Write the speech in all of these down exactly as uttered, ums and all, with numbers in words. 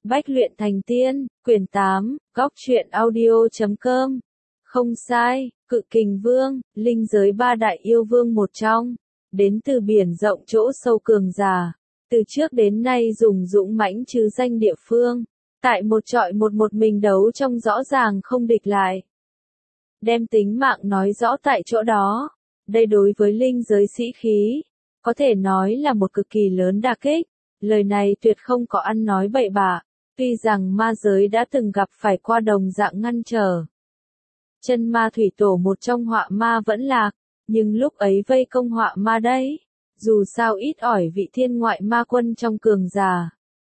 Bách luyện thành tiên, quyển tám, góc truyện audio chấm com. Không sai, Cự Kình Vương, linh giới ba đại yêu vương một trong, đến từ biển rộng chỗ sâu cường giả, từ trước đến nay dùng dũng mãnh trừ danh địa phương, tại một trọi một một mình đấu trong rõ ràng không địch lại. Đem tính mạng nói rõ tại chỗ đó, đây đối với linh giới sĩ khí, có thể nói là một cực kỳ lớn đả kích, lời này tuyệt không có ăn nói bậy bạ. Tuy rằng ma giới đã từng gặp phải qua đồng dạng ngăn trở. Chân ma thủy tổ một trong họa ma vẫn lạc, nhưng lúc ấy vây công họa ma đấy, dù sao ít ỏi vị thiên ngoại ma quân trong cường giả.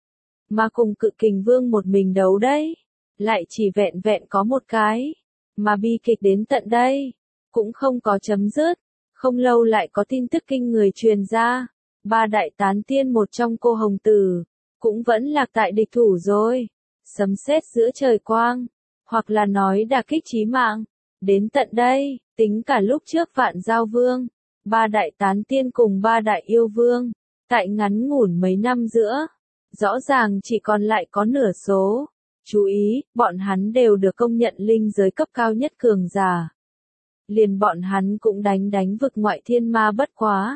Mà cùng Cự Kình Vương một mình đấu đấy, lại chỉ vẹn vẹn có một cái, mà bi kịch đến tận đây, cũng không có chấm dứt, không lâu lại có tin tức kinh người truyền ra, ba đại tán tiên một trong cô hồng tử. Cũng vẫn lạc tại địch thủ rồi, sấm sét giữa trời quang, hoặc là nói đả kích chí mạng, đến tận đây, tính cả lúc trước Vạn Giao Vương, ba đại tán tiên cùng ba đại yêu vương, tại ngắn ngủn mấy năm giữa, rõ ràng chỉ còn lại có nửa số, chú ý, bọn hắn đều được công nhận linh giới cấp cao nhất cường giả. Liền bọn hắn cũng đánh đánh vực ngoại thiên ma bất quá.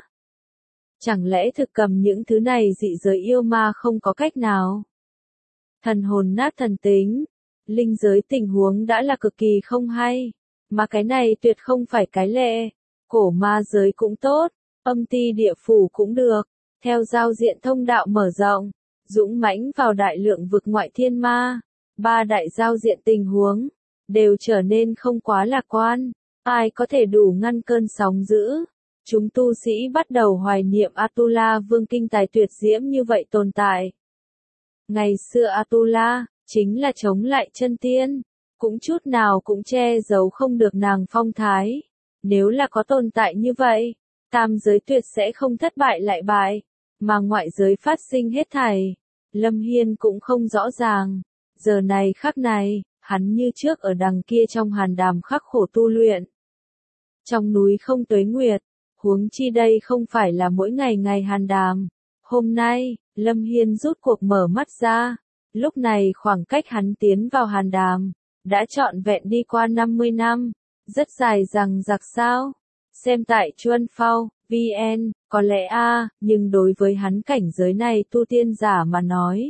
Chẳng lẽ thực cầm những thứ này dị giới yêu ma không có cách nào? Thần hồn nát thần tính, linh giới tình huống đã là cực kỳ không hay, mà cái này tuyệt không phải cái lệ, cổ ma giới cũng tốt, âm ti địa phủ cũng được, theo giao diện thông đạo mở rộng, dũng mãnh vào đại lượng vực ngoại thiên ma, ba đại giao diện tình huống, đều trở nên không quá lạc quan, ai có thể đủ ngăn cơn sóng dữ? Chúng tu sĩ bắt đầu hoài niệm Atula Vương kinh tài tuyệt diễm như vậy tồn tại. Ngày xưa Atula, chính là chống lại chân tiên, cũng chút nào cũng che giấu không được nàng phong thái. Nếu là có tồn tại như vậy, tam giới tuyệt sẽ không thất bại lại bại, mà ngoại giới phát sinh hết thảy. Lâm Hiên cũng không rõ ràng, giờ này khắc này, hắn như trước ở đằng kia trong hàn đàm khắc khổ tu luyện. Trong núi không tuế nguyệt. Huống chi đây không phải là mỗi ngày ngày hàn đàm. Hôm nay, Lâm Hiên rút cuộc mở mắt ra. Lúc này khoảng cách hắn tiến vào hàn đàm, đã trọn vẹn đi qua năm mươi năm. Rất dài rằng giặc sao. Xem tại Chuân Phao, vê en, có lẽ a nhưng đối với hắn cảnh giới này tu tiên giả mà nói.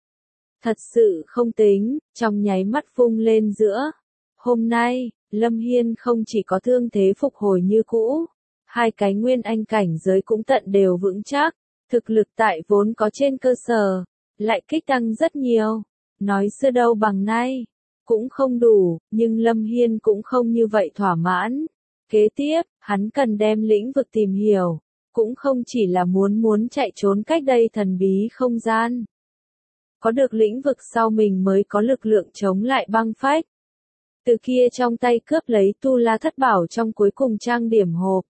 Thật sự không tính, trong nháy mắt vung lên giữa. Hôm nay, Lâm Hiên không chỉ có thương thế phục hồi như cũ. Hai cái nguyên anh cảnh giới cũng tận đều vững chắc, thực lực tại vốn có trên cơ sở, lại kích tăng rất nhiều, nói xưa đâu bằng nay, cũng không đủ, nhưng Lâm Hiên cũng không như vậy thỏa mãn. Kế tiếp, hắn cần đem lĩnh vực tìm hiểu, cũng không chỉ là muốn muốn chạy trốn cách đây thần bí không gian. Có được lĩnh vực sau mình mới có lực lượng chống lại băng phách. Từ kia trong tay cướp lấy tu la thất bảo trong cuối cùng trang điểm hộp.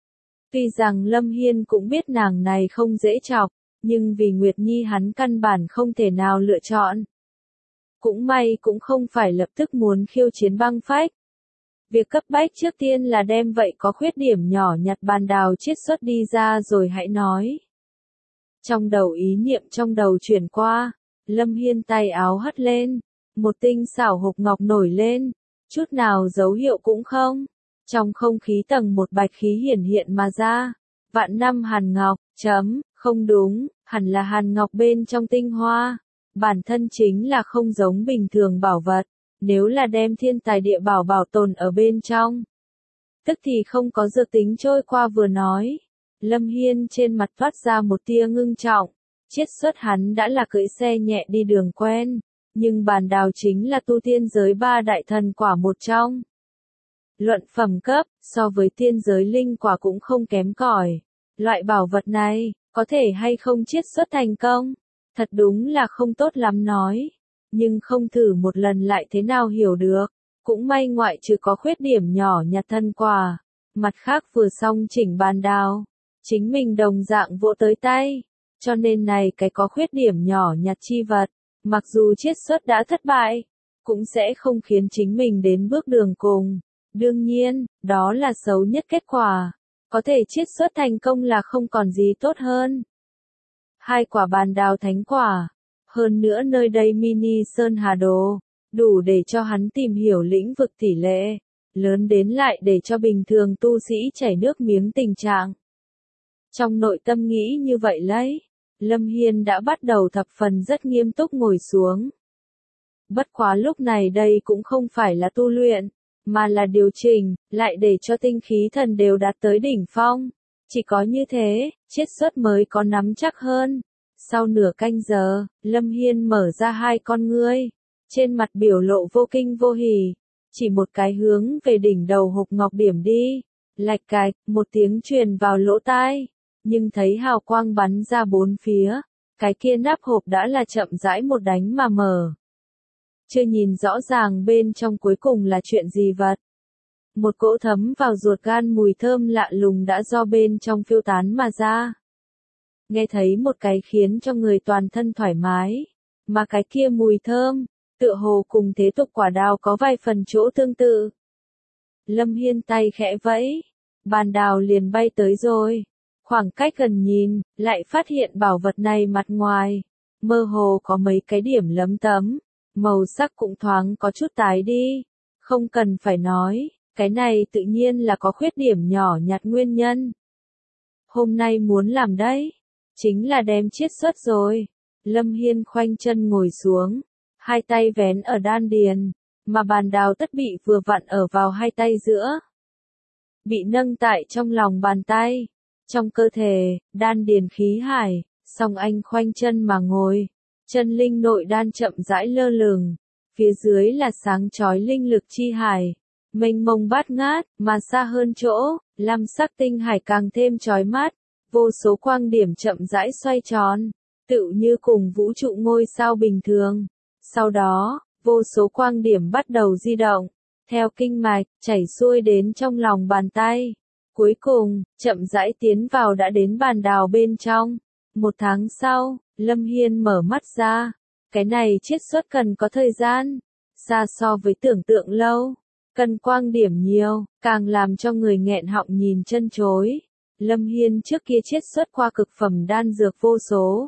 Tuy rằng Lâm Hiên cũng biết nàng này không dễ chọc, nhưng vì Nguyệt Nhi hắn căn bản không thể nào lựa chọn. Cũng may cũng không phải lập tức muốn khiêu chiến băng phách. Việc cấp bách trước tiên là đem vậy có khuyết điểm nhỏ nhặt bàn đào chiết xuất đi ra rồi hãy nói. Trong đầu ý niệm trong đầu chuyển qua, Lâm Hiên tay áo hất lên, một tinh xảo hộp ngọc nổi lên, chút nào dấu hiệu cũng không. Trong không khí tầng một bạch khí hiển hiện mà ra, vạn năm hàn ngọc, chấm, không đúng, hẳn là hàn ngọc bên trong tinh hoa, bản thân chính là không giống bình thường bảo vật, nếu là đem thiên tài địa bảo bảo tồn ở bên trong. Tức thì không có dược tính trôi qua vừa nói, Lâm Hiên trên mặt thoát ra một tia ngưng trọng, chiết xuất hắn đã là cưỡi xe nhẹ đi đường quen, nhưng bàn đào chính là tu tiên giới ba đại thần quả một trong. Luận phẩm cấp, so với tiên giới linh quả cũng không kém cỏi. Loại bảo vật này, có thể hay không chiết xuất thành công? Thật đúng là không tốt lắm nói. Nhưng không thử một lần lại thế nào hiểu được. Cũng may ngoại trừ có khuyết điểm nhỏ nhặt thân quả. Mặt khác vừa xong chỉnh bàn đào. Chính mình đồng dạng vỗ tới tay. Cho nên này cái có khuyết điểm nhỏ nhặt chi vật. Mặc dù chiết xuất đã thất bại. Cũng sẽ không khiến chính mình đến bước đường cùng. Đương nhiên, đó là xấu nhất kết quả. Có thể chiết xuất thành công là không còn gì tốt hơn. Hai quả bàn đào thánh quả. Hơn nữa nơi đây mini Sơn Hà Đồ, đủ để cho hắn tìm hiểu lĩnh vực tỷ lệ, lớn đến lại để cho bình thường tu sĩ chảy nước miếng tình trạng. Trong nội tâm nghĩ như vậy lấy, Lâm Hiên đã bắt đầu thập phần rất nghiêm túc ngồi xuống. Bất quá lúc này đây cũng không phải là tu luyện, mà là điều chỉnh, lại để cho tinh khí thần đều đạt tới đỉnh phong. Chỉ có như thế, chiết xuất mới có nắm chắc hơn. Sau nửa canh giờ, Lâm Hiên mở ra hai con ngươi, trên mặt biểu lộ vô kinh vô hỉ, chỉ một cái hướng về đỉnh đầu hộp ngọc điểm đi, lạch cạch, một tiếng truyền vào lỗ tai, nhưng thấy hào quang bắn ra bốn phía, cái kia nắp hộp đã là chậm rãi một đánh mà mở. Chưa nhìn rõ ràng bên trong cuối cùng là chuyện gì vật. Một cỗ thấm vào ruột gan mùi thơm lạ lùng đã do bên trong phiêu tán mà ra. Nghe thấy một cái khiến cho người toàn thân thoải mái, mà cái kia mùi thơm, tựa hồ cùng thế tục quả đào có vài phần chỗ tương tự. Lâm Hiên tay khẽ vẫy, bàn đào liền bay tới rồi. Khoảng cách gần nhìn, lại phát hiện bảo vật này mặt ngoài, mơ hồ có mấy cái điểm lấm tấm, màu sắc cũng thoáng có chút tái đi. Không cần phải nói, cái này tự nhiên là có khuyết điểm nhỏ nhặt nguyên nhân. Hôm nay muốn làm đấy, chính là đem chiết xuất rồi. Lâm Hiên khoanh chân ngồi xuống, hai tay vén ở đan điền, mà bàn đào tất bị vừa vặn ở vào hai tay giữa. Bị nâng tại trong lòng bàn tay, trong cơ thể, đan điền khí hải, song anh khoanh chân mà ngồi, chân linh nội đan chậm rãi lơ lửng, phía dưới là sáng chói linh lực chi hải, mênh mông bát ngát, mà xa hơn chỗ, lam sắc tinh hải càng thêm chói mắt, vô số quang điểm chậm rãi xoay tròn, tựu như cùng vũ trụ ngôi sao bình thường. Sau đó, vô số quang điểm bắt đầu di động, theo kinh mạch, chảy xuôi đến trong lòng bàn tay. Cuối cùng, chậm rãi tiến vào đã đến bàn đào bên trong. Một tháng sau, Lâm Hiên mở mắt ra. Cái này chiết xuất cần có thời gian, xa so với tưởng tượng lâu. Cần quang điểm nhiều, càng làm cho người nghẹn họng nhìn chân chối. Lâm Hiên trước kia chiết xuất qua cực phẩm đan dược vô số.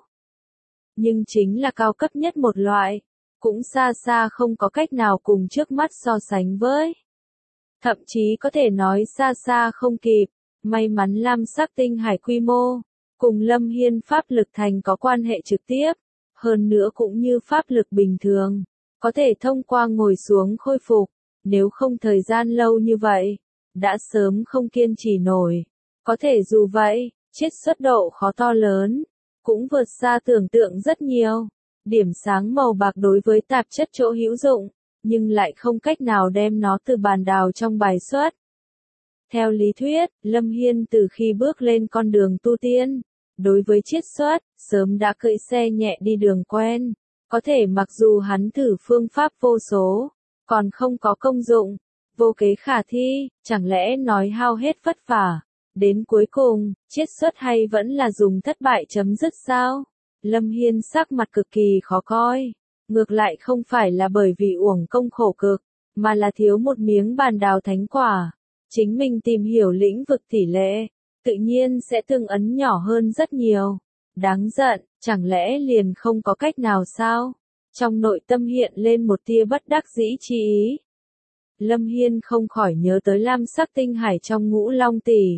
Nhưng chính là cao cấp nhất một loại, cũng xa xa không có cách nào cùng trước mắt so sánh với. Thậm chí có thể nói xa xa không kịp, may mắn lam sắc tinh hải quy mô, cùng Lâm Hiên pháp lực thành có quan hệ trực tiếp, hơn nữa cũng như pháp lực bình thường, có thể thông qua ngồi xuống khôi phục, nếu không thời gian lâu như vậy, đã sớm không kiên trì nổi. Có thể dù vậy, chiết xuất độ khó to lớn, cũng vượt xa tưởng tượng rất nhiều. Điểm sáng màu bạc đối với tạp chất chỗ hữu dụng, nhưng lại không cách nào đem nó từ bàn đào trong bài xuất. Theo lý thuyết, Lâm Hiên từ khi bước lên con đường tu tiên, đối với chiết xuất, sớm đã cưỡi xe nhẹ đi đường quen. Có thể mặc dù hắn thử phương pháp vô số, còn không có công dụng, vô kế khả thi, chẳng lẽ nói hao hết vất vả. Đến cuối cùng, chiết xuất hay vẫn là dùng thất bại chấm dứt sao? Lâm Hiên sắc mặt cực kỳ khó coi. Ngược lại không phải là bởi vì uổng công khổ cực, mà là thiếu một miếng bàn đào thánh quả. Chính mình tìm hiểu lĩnh vực tỷ lệ, tự nhiên sẽ tương ấn nhỏ hơn rất nhiều. Đáng giận, chẳng lẽ liền không có cách nào sao? Trong nội tâm hiện lên một tia bất đắc dĩ chi ý. Lâm Hiên không khỏi nhớ tới lam sắc tinh hải trong ngũ long tỷ.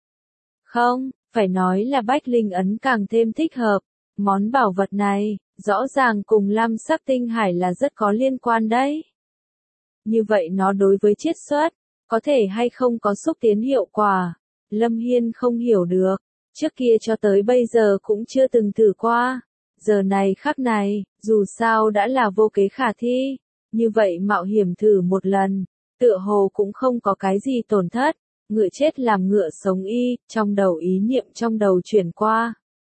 Không, phải nói là bách linh ấn càng thêm thích hợp. Món bảo vật này, rõ ràng cùng lam sắc tinh hải là rất có liên quan đấy. Như vậy nó đối với chiết xuất, có thể hay không có xúc tiến hiệu quả, Lâm Hiên không hiểu được. Trước kia cho tới bây giờ cũng chưa từng thử qua. Giờ này khắc này, dù sao đã là vô kế khả thi. Như vậy mạo hiểm thử một lần, tựa hồ cũng không có cái gì tổn thất. Ngựa chết làm ngựa sống y, trong đầu ý niệm trong đầu chuyển qua.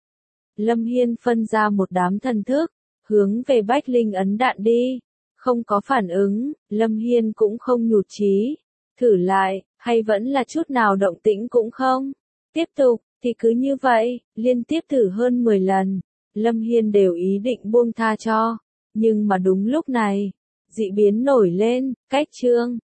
Lâm Hiên phân ra một đám thần thức, hướng về bách linh ấn đạn đi. Không có phản ứng, Lâm Hiên cũng không nhụt chí. Thử lại, hay vẫn là chút nào động tĩnh cũng không. Tiếp tục, thì cứ như vậy, liên tiếp thử hơn mười lần. Lâm Hiên đều ý định buông tha cho. Nhưng mà đúng lúc này, dị biến nổi lên, cách chương.